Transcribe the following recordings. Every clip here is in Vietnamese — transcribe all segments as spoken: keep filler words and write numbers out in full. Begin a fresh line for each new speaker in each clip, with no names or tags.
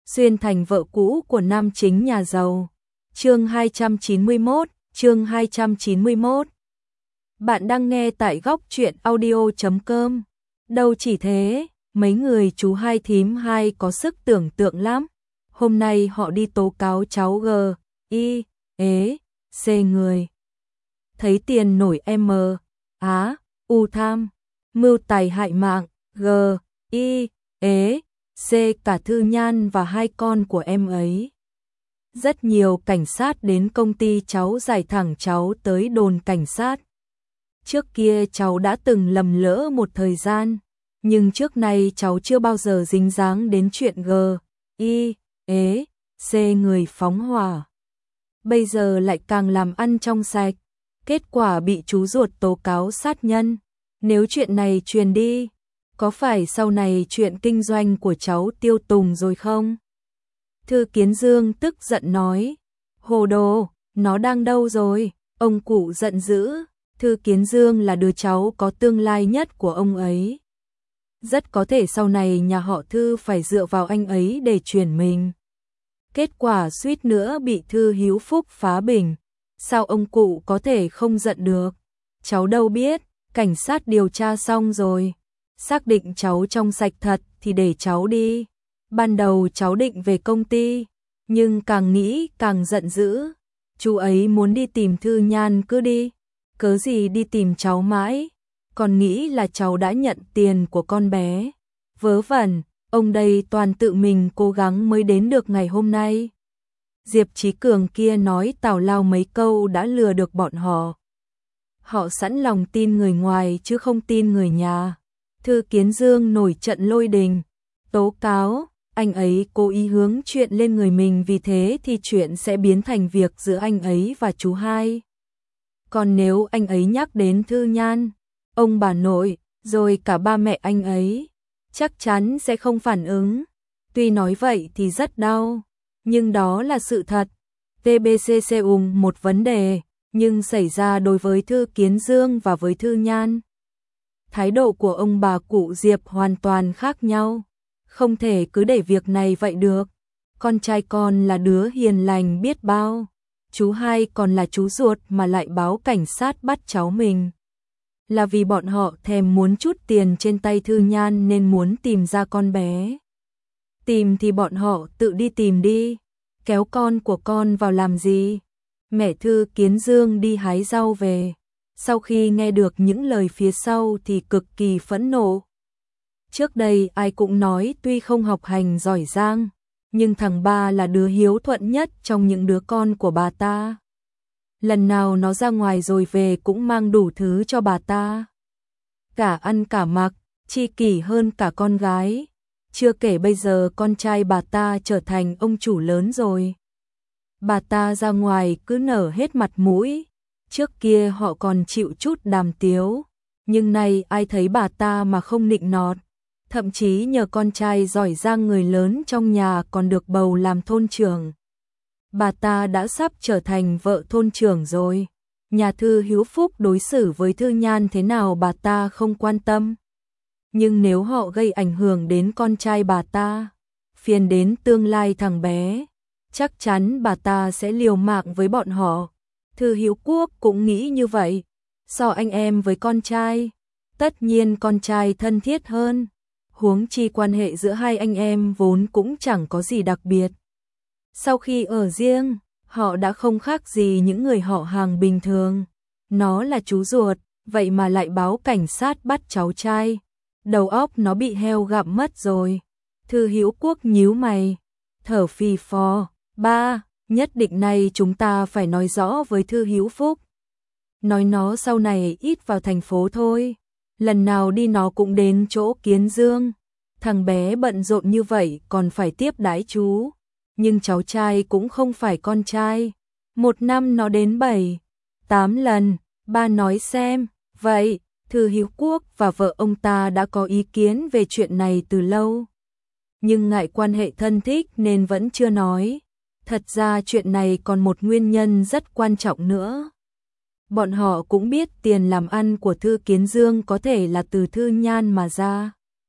xuyên thành vợ cũ của nam chính nhà giàu. Chương hai trăm chín mươi mốt, chương hai trăm chín mươi mốt. Bạn đang nghe tại góc truyện audio chấm com. Đâu chỉ thế, mấy người chú hai thím hai có sức tưởng tượng lắm. Hôm nay họ đi tố cáo cháu G, I, ế, C người. Thấy tiền nổi M, Á, U tham, mưu tài hại mạng, G, I, ế, C cả Thư Nhan và hai con của em ấy. Rất nhiều cảnh sát đến công ty cháu giải thẳng cháu tới đồn cảnh sát. Trước kia cháu đã từng lầm lỡ một thời gian, nhưng trước nay cháu chưa bao giờ dính dáng đến chuyện G, I, ế, C người phóng hỏa. Bây giờ lại càng làm ăn trong sạch, kết quả bị chú ruột tố cáo sát nhân. Nếu chuyện này truyền đi, có phải sau này chuyện kinh doanh của cháu tiêu tùng rồi không? Thư Kiến Dương tức giận nói, hồ đồ, nó đang đâu rồi? Ông cụ giận dữ, Thư Kiến Dương là đứa cháu có tương lai nhất của ông ấy. Rất có thể sau này nhà họ Thư phải dựa vào anh ấy để chuyển mình. Kết quả suýt nữa bị Thư Hiếu Phúc phá bình. Sao ông cụ có thể không giận được? Cháu đâu biết, cảnh sát điều tra xong rồi. Xác định cháu trong sạch thật thì để cháu đi. Ban đầu cháu định về công ty, nhưng càng nghĩ càng giận dữ. Chú ấy muốn đi tìm Thư Nhan cứ đi. Cớ gì đi tìm cháu mãi, còn nghĩ là cháu đã nhận tiền của con bé. Vớ vẩn, ông đây toàn tự mình cố gắng mới đến được ngày hôm nay. Diệp Chí Cường kia nói tào lao mấy câu đã lừa được bọn họ. Họ sẵn lòng tin người ngoài chứ không tin người nhà. Thư Kiến Dương nổi trận lôi đình, tố cáo, anh ấy cố ý hướng chuyện lên người mình, vì thế thì chuyện sẽ biến thành việc giữa anh ấy và chú hai. Còn nếu anh ấy nhắc đến Thư Nhan, ông bà nội, rồi cả ba mẹ anh ấy, chắc chắn sẽ không phản ứng. Tuy nói vậy thì rất đau, nhưng đó là sự thật. tê bê xê xê ùng một vấn đề, nhưng xảy ra đối với Thư Kiến Dương và với Thư Nhan. Thái độ của ông bà cụ Diệp hoàn toàn khác nhau. Không thể cứ để việc này vậy được. Con trai con là đứa hiền lành biết bao. Chú hai còn là chú ruột mà lại báo cảnh sát bắt cháu mình. Là vì bọn họ thèm muốn chút tiền trên tay Thư Nhan nên muốn tìm ra con bé. Tìm thì bọn họ tự đi tìm đi. Kéo con của con vào làm gì? Mẹ Thư Kiến Dương đi hái rau về. Sau khi nghe được những lời phía sau thì cực kỳ phẫn nộ. Trước đây ai cũng nói tuy không học hành giỏi giang, nhưng thằng ba là đứa hiếu thuận nhất trong những đứa con của bà ta. Lần nào nó ra ngoài rồi về cũng mang đủ thứ cho bà ta. Cả ăn cả mặc, chi kỷ hơn cả con gái. Chưa kể bây giờ con trai bà ta trở thành ông chủ lớn rồi. Bà ta ra ngoài cứ nở hết mặt mũi. Trước kia họ còn chịu chút đàm tiếu, nhưng nay ai thấy bà ta mà không nịnh nọt. Thậm chí nhờ con trai giỏi giang người lớn trong nhà còn được bầu làm thôn trưởng. Bà ta đã sắp trở thành vợ thôn trưởng rồi. Nhà Thư Hiếu Phúc đối xử với Thư Nhan thế nào bà ta không quan tâm. Nhưng nếu họ gây ảnh hưởng đến con trai bà ta, phiền đến tương lai thằng bé, chắc chắn bà ta sẽ liều mạng với bọn họ. Thư Hiếu Quốc cũng nghĩ như vậy. So anh em với con trai, tất nhiên con trai thân thiết hơn. Huống chi quan hệ giữa hai anh em vốn cũng chẳng có gì đặc biệt. Sau khi ở riêng, họ đã không khác gì những người họ hàng bình thường. Nó là chú ruột, vậy mà lại báo cảnh sát bắt cháu trai. Đầu óc nó bị heo gặm mất rồi. Thư Hiếu Quốc nhíu mày, thở phì phò, ba, nhất định này chúng ta phải nói rõ với Thư Hiếu Phúc. Nói nó sau này ít vào thành phố thôi. Lần nào đi nó cũng đến chỗ Kiến Dương. Thằng bé bận rộn như vậy còn phải tiếp đãi chú. Nhưng cháu trai cũng không phải con trai. Một năm nó đến bảy, tám lần. Ba nói xem. Vậy, Thư Hiếu Quốc và vợ ông ta đã có ý kiến về chuyện này từ lâu. Nhưng ngại quan hệ thân thích nên vẫn chưa nói. Thật ra chuyện này còn một nguyên nhân rất quan trọng nữa. Bọn họ cũng biết tiền làm ăn của Thư Kiến Dương có thể là từ Thư Nhan mà ra.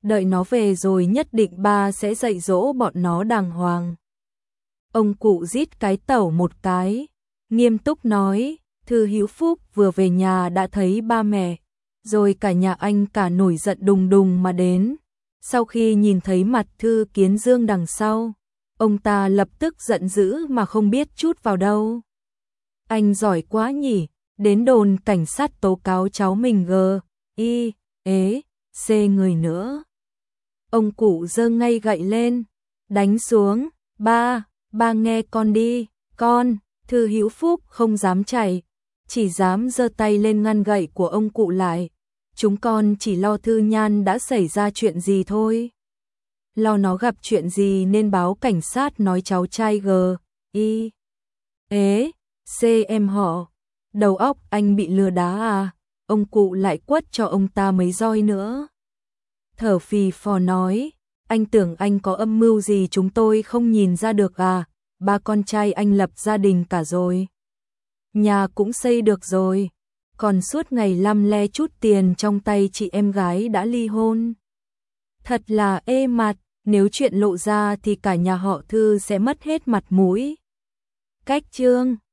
đợi nó về rồi nhất định ba sẽ dạy dỗ bọn nó đàng hoàng. Ông cụ rít cái tẩu một cái, nghiêm túc nói, Thư Hữu Phúc vừa về nhà đã thấy ba mẹ, rồi cả nhà anh cả nổi giận đùng đùng mà đến. Sau khi nhìn thấy mặt Thư Kiến Dương đằng sau, ông ta lập tức giận dữ mà không biết chút vào đâu. Anh giỏi quá nhỉ, đến đồn cảnh sát tố cáo cháu mình gờ, y, ế, xê người nữa. Ông cụ giơ ngay gậy lên, đánh xuống, ba, ba nghe con đi, con. Thư Hữu Phúc không dám chạy, chỉ dám giơ tay lên ngăn gậy của ông cụ lại. Chúng con chỉ lo Thư Nhan đã xảy ra chuyện gì thôi. Lo nó gặp chuyện gì nên báo cảnh sát nói cháu trai G, Y, ế, C em họ. Đầu óc anh bị lừa đá à? Ông cụ lại quất cho ông ta mấy roi nữa. Thở phì phò nói, anh tưởng anh có âm mưu gì chúng tôi không nhìn ra được à? Ba con trai anh lập gia đình cả rồi. Nhà cũng xây được rồi. Còn suốt ngày lăm le chút tiền trong tay chị em gái đã ly hôn. Thật là ê mặt, nếu chuyện lộ ra thì cả nhà họ Thư sẽ mất hết mặt mũi. Cách chương